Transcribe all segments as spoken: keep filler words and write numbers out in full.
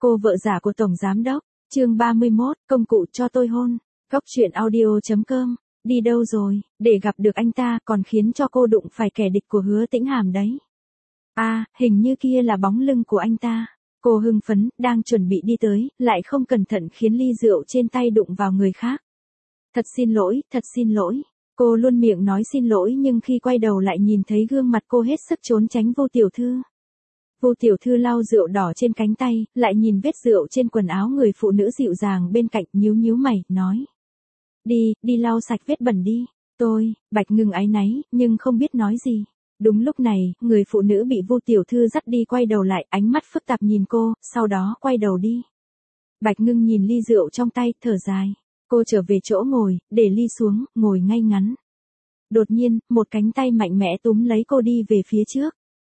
Cô vợ giả của Tổng Giám Đốc, chương ba mươi mốt, công cụ cho tôi hôn, góc truyện audio chấm com, đi đâu rồi, để gặp được anh ta còn khiến cho cô đụng phải kẻ địch của Hứa Tĩnh Hàm đấy. À, hình như kia là bóng lưng của anh ta. Cô hưng phấn, đang chuẩn bị đi tới, lại không cẩn thận khiến ly rượu trên tay đụng vào người khác. Thật xin lỗi, thật xin lỗi. Cô luôn miệng nói xin lỗi nhưng khi quay đầu lại nhìn thấy gương mặt cô hết sức trốn tránh Vô tiểu thư. Vô tiểu thư lau rượu đỏ trên cánh tay, lại nhìn vết rượu trên quần áo người phụ nữ dịu dàng bên cạnh, nhíu nhíu mày, nói. Đi, đi lau sạch vết bẩn đi. Tôi, Bạch Ngưng áy náy, nhưng không biết nói gì. Đúng lúc này, người phụ nữ bị Vô tiểu thư dắt đi quay đầu lại, ánh mắt phức tạp nhìn cô, sau đó quay đầu đi. Bạch Ngưng nhìn ly rượu trong tay, thở dài. Cô trở về chỗ ngồi, để ly xuống, ngồi ngay ngắn. Đột nhiên, một cánh tay mạnh mẽ túm lấy cô đi về phía trước.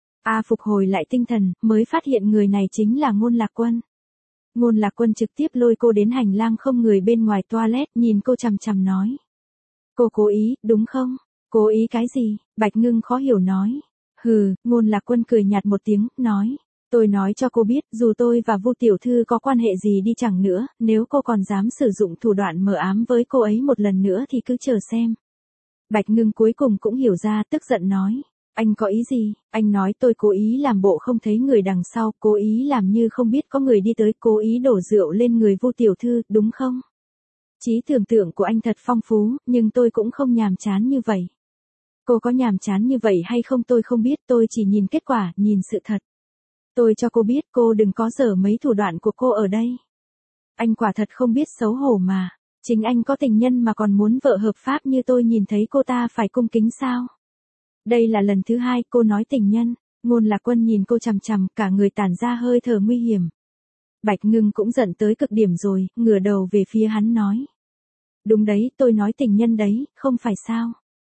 A phục hồi lại tinh thần, mới phát hiện người này chính là Ngôn Lạc Quân. Ngôn Lạc Quân trực tiếp lôi cô đến hành lang không người bên ngoài toilet, nhìn cô chằm chằm nói. Cô cố ý, đúng không? Cố ý cái gì? Bạch Ngưng khó hiểu nói. Hừ, Ngôn Lạc Quân cười nhạt một tiếng, nói. Tôi nói cho cô biết, dù tôi và Vu tiểu thư có quan hệ gì đi chẳng nữa, nếu cô còn dám sử dụng thủ đoạn mờ ám với cô ấy một lần nữa thì cứ chờ xem. Bạch Ngưng cuối cùng cũng hiểu ra, tức giận nói. Anh có ý gì? Anh nói tôi cố ý làm bộ không thấy người đằng sau, cố ý làm như không biết có người đi tới, cố ý đổ rượu lên người Vu tiểu thư, đúng không? Trí tưởng tượng của anh thật phong phú, nhưng tôi cũng không nhàm chán như vậy. Cô có nhàm chán như vậy hay không tôi không biết, tôi chỉ nhìn kết quả, nhìn sự thật. Tôi cho cô biết cô đừng có dở mấy thủ đoạn của cô ở đây. Anh quả thật không biết xấu hổ mà. Chính anh có tình nhân mà còn muốn vợ hợp pháp như tôi nhìn thấy cô ta phải cung kính sao? Đây là lần thứ hai cô nói tình nhân. Ngôn Lạc Quân nhìn cô chằm chằm, cả người tản ra hơi thở nguy hiểm. Bạch Ngưng cũng giận tới cực điểm rồi, ngửa đầu về phía hắn nói. Đúng đấy, tôi nói tình nhân đấy, không phải sao?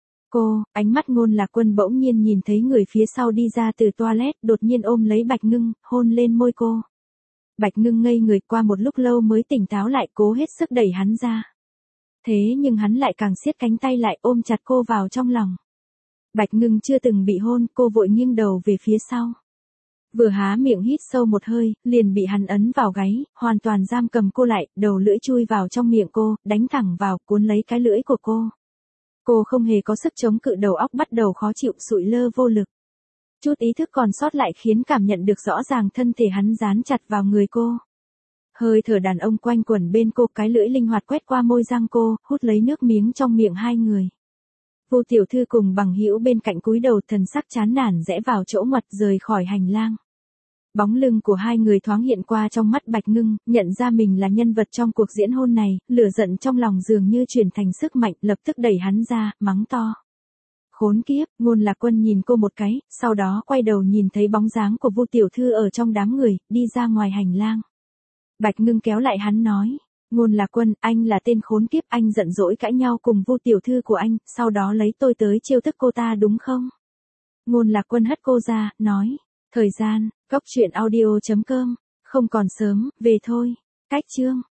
Cô, ánh mắt Ngôn Lạc Quân bỗng nhiên nhìn thấy người phía sau đi ra từ toilet, đột nhiên ôm lấy Bạch Ngưng, hôn lên môi cô. Bạch Ngưng ngây người, qua một lúc lâu mới tỉnh táo lại, cố hết sức đẩy hắn ra. Thế nhưng hắn lại càng siết cánh tay lại, ôm chặt cô vào trong lòng. Bạch Ngưng chưa từng bị hôn, cô vội nghiêng đầu về phía sau. Vừa há miệng hít sâu một hơi, liền bị hắn ấn vào gáy, hoàn toàn giam cầm cô lại, đầu lưỡi chui vào trong miệng cô, đánh thẳng vào, cuốn lấy cái lưỡi của cô. Cô không hề có sức chống cự, đầu óc bắt đầu khó chịu, sụi lơ vô lực. Chút ý thức còn sót lại khiến cảm nhận được rõ ràng thân thể hắn dán chặt vào người cô. Hơi thở đàn ông quanh quẩn bên cô, cái lưỡi linh hoạt quét qua môi răng cô, hút lấy nước miếng trong miệng hai người. Vô tiểu thư cùng bằng hữu bên cạnh cúi đầu, thần sắc chán nản rẽ vào chỗ ngoặt, rời khỏi hành lang. Bóng lưng của hai người thoáng hiện qua trong mắt Bạch Ngưng, nhận ra mình là nhân vật trong cuộc diễn hôn này, lửa giận trong lòng dường như chuyển thành sức mạnh, lập tức đẩy hắn ra, mắng to. Khốn kiếp, Ngôn Lạc Quân nhìn cô một cái, sau đó quay đầu nhìn thấy bóng dáng của Vu tiểu thư ở trong đám người, đi ra ngoài hành lang. Bạch Ngưng kéo lại hắn nói. Ngôn Lạc Quân, anh là tên khốn kiếp, anh giận dỗi cãi nhau cùng Vu tiểu thư của anh, sau đó lấy tôi tới chiêu thức cô ta đúng không? Ngôn Lạc Quân hất cô ra, nói. Thời gian, góc truyện audio chấm com, không còn sớm, về thôi. Cách chương.